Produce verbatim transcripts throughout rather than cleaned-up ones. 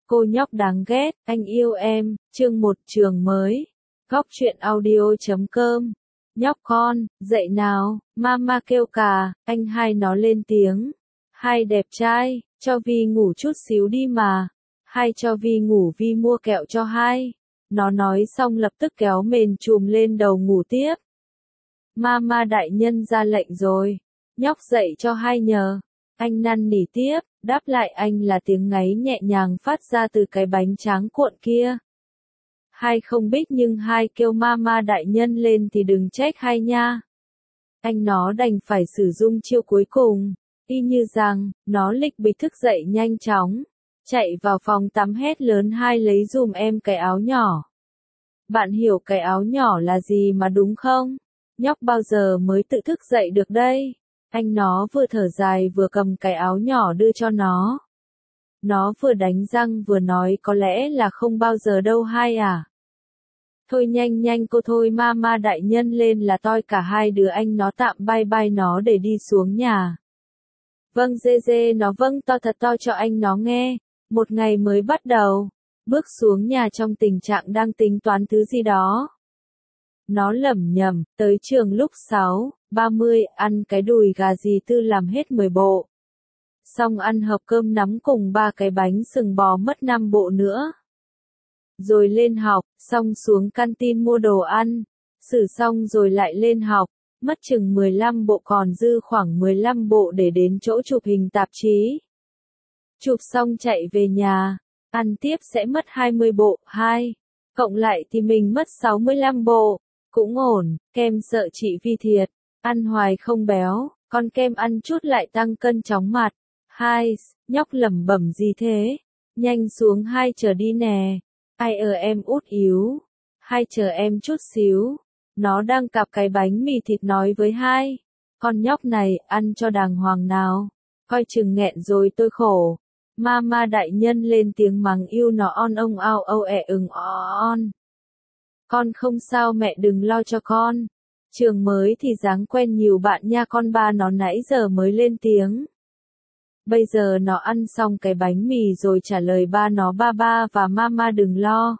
Cô nhóc đáng ghét, anh yêu em, chương một trường mới. Góc truyện audio chấm com. Nhóc con, dậy nào, mama kêu cà, anh hai nó lên tiếng. Hai đẹp trai, cho Vi ngủ chút xíu đi mà. Hai cho Vi ngủ, Vi mua kẹo cho hai. Nó nói xong lập tức kéo mền chùm lên đầu ngủ tiếp. Mama đại nhân ra lệnh rồi. Nhóc dậy cho hai nhờ. Anh năn nỉ tiếp, đáp lại anh là tiếng ngáy nhẹ nhàng phát ra từ cái bánh tráng cuộn kia. Hai không biết nhưng hai kêu mama đại nhân lên thì đừng trách hai nha. Anh nó đành phải sử dụng chiêu cuối cùng, y như rằng, nó lịch bịch thức dậy nhanh chóng, chạy vào phòng tắm hét lớn hai lấy dùm em cái áo nhỏ. Bạn hiểu cái áo nhỏ là gì mà đúng không? Nhóc bao giờ mới tự thức dậy được đây? Anh nó vừa thở dài vừa cầm cái áo nhỏ đưa cho nó. Nó vừa đánh răng vừa nói có lẽ là không bao giờ đâu hai à. Thôi nhanh nhanh cô thôi mama đại nhân lên là toi cả hai đứa anh nó tạm bye bye nó để đi xuống nhà. Vâng dê dê nó vâng to thật to cho anh nó nghe. Một ngày mới bắt đầu. Bước xuống nhà trong tình trạng đang tính toán thứ gì đó. Nó lẩm nhẩm, tới trường lúc sáu ba mươi, ăn cái đùi gà gì tư làm hết mười bộ. Xong ăn hộp cơm nắm cùng ba cái bánh sừng bò mất năm bộ nữa. Rồi lên học, xong xuống canteen mua đồ ăn. Xử xong rồi lại lên học, mất chừng mười lăm bộ còn dư khoảng mười lăm bộ để đến chỗ chụp hình tạp chí. Chụp xong chạy về nhà, ăn tiếp sẽ mất hai mươi bộ, hai. Cộng lại thì mình mất sáu mươi lăm bộ. Cũng ổn, kem sợ chị Vi thiệt, ăn hoài không béo, con kem ăn chút lại tăng cân chóng mặt. Hai, nhóc lẩm bẩm gì thế? Nhanh xuống hai chờ đi nè. Ai ở em út yếu. Hai chờ em chút xíu. Nó đang cặp cái bánh mì thịt nói với hai. Con nhóc này, ăn cho đàng hoàng nào. Coi chừng nghẹn rồi tôi khổ. Mama đại nhân lên tiếng mắng yêu nó on ông ao âu ẹ ừng on. Con không sao mẹ đừng lo cho con. Trường mới thì dáng quen nhiều bạn nha con ba nó nãy giờ mới lên tiếng. Bây giờ nó ăn xong cái bánh mì rồi trả lời ba nó ba ba và mama đừng lo.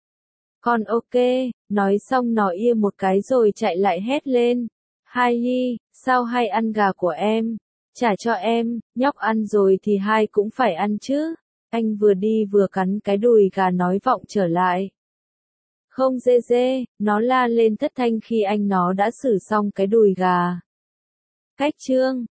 Con ok, nói xong nó ia một cái rồi chạy lại hét lên. Hai hi, sao hai ăn gà của em? Trả cho em, nhóc ăn rồi thì hai cũng phải ăn chứ. Anh vừa đi vừa cắn cái đùi gà nói vọng trở lại. Không dê dê, nó la lên thất thanh khi anh nó đã xử xong cái đùi gà. Cách chương